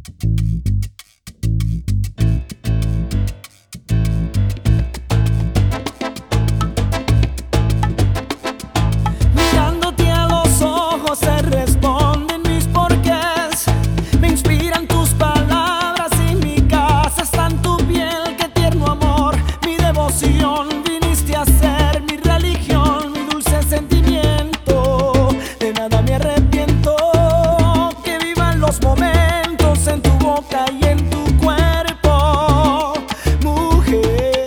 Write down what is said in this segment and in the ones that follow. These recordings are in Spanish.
Mirándote a los ojos se responden mis porqués. Me inspiran tus palabras y mi casa está en tu piel. Qué tierno amor, mi devoción. Viniste a ser mi religión, mi dulce sentimiento. De nada me arrepiento. Que vivan los momentos en tu boca y en tu cuerpo, mujer.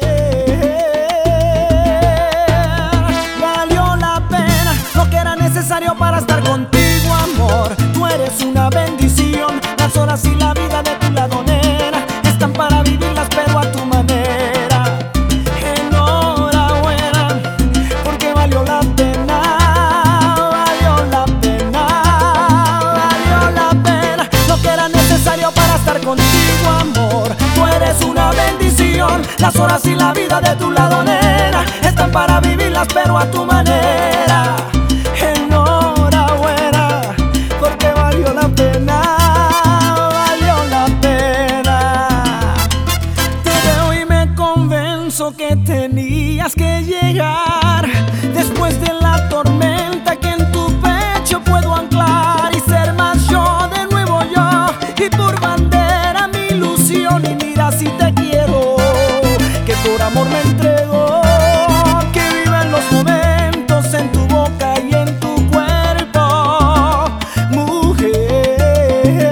Valió la pena lo que era necesario para estar contigo, amor. Tú eres una bendición. Las horas y la vida de tu lado, nena, están para vivirlas pero a tu manera. Enhorabuena, porque valió la pena. Valió la pena, valió la pena lo que era necesario para estar contigo, amor. Tú eres una bendición. Las horas y la vida de tu lado, nena, están para vivirlas pero a tu manera. Enhorabuena, porque valió la pena. Valió la pena. Te veo y me convenzo que tenías que llegar. Después de la tormenta que en tu pecho puedo anclar y ser más yo, de nuevo yo. Y por bandera mi ilusión. Y mira si te quiero, que por amor me entrego. Que vivan los momentos en tu boca y en tu cuerpo, mujer.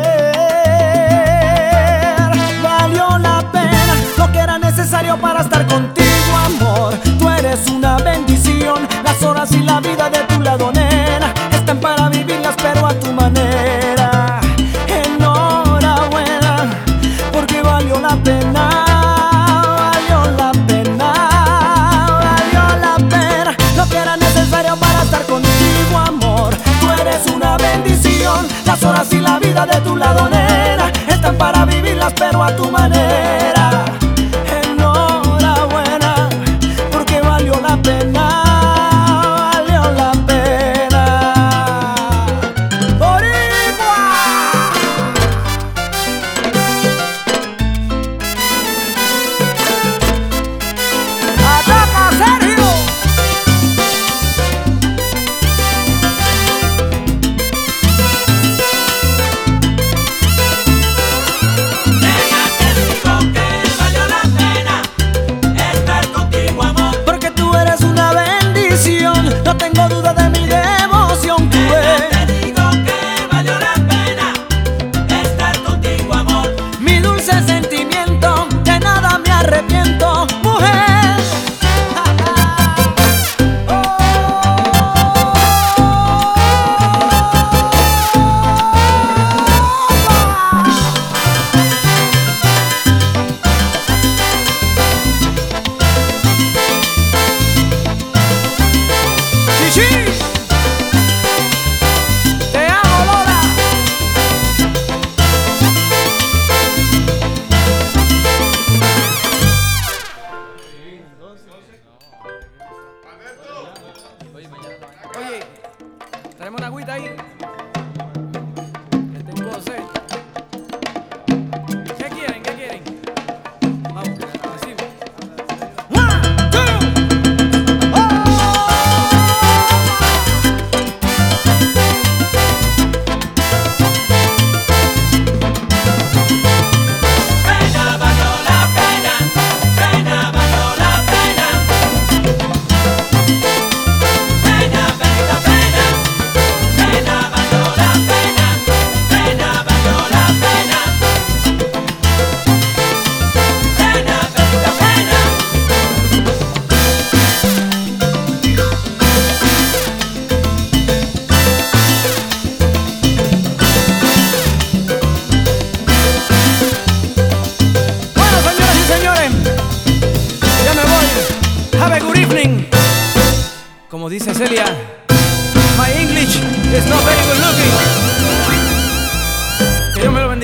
Valió la pena lo que era necesario para estar contigo, amor. Tú eres una bendición. Las horas y la vida de tu lado, nena, están para vivirlas pero a tu manera. Enhorabuena, porque valió la pena. Valió la pena, valió la pena lo que era necesario para estar contigo, amor. Tú eres una bendición. Las horas y la vida de tu lado, nena, están para vivirlas pero a tu manera. Enhorabuena, porque valió la pena. Valió la pena. ¡Boricua! ¡Ataca, Sergio! Nena, te digo que valió la pena estar contigo, amor. Porque tú eres una bendición. No tengo duda de mi devoción. Tú Nena, eres te digo que valió la pena estar contigo, amor. mi dulce sentimiento. De nada me arrepiento, mujer. Chichi, te amo, Lola. Oye, traemos una agüita ahí. Que tengo sed. ¿Qué quieren? ¿Qué quieren? Vamos, recibe. One, two, oh. Pena valió la pena, pena valió la pena. Pena, pena, pena, pena valió la pena, pena valió la pena. Pena, pena, pena. Bueno, señoras y señores, ya me voy. Have a good evening. Como dice Celia, my English is not very good looking. Que Dios me lo bendiga.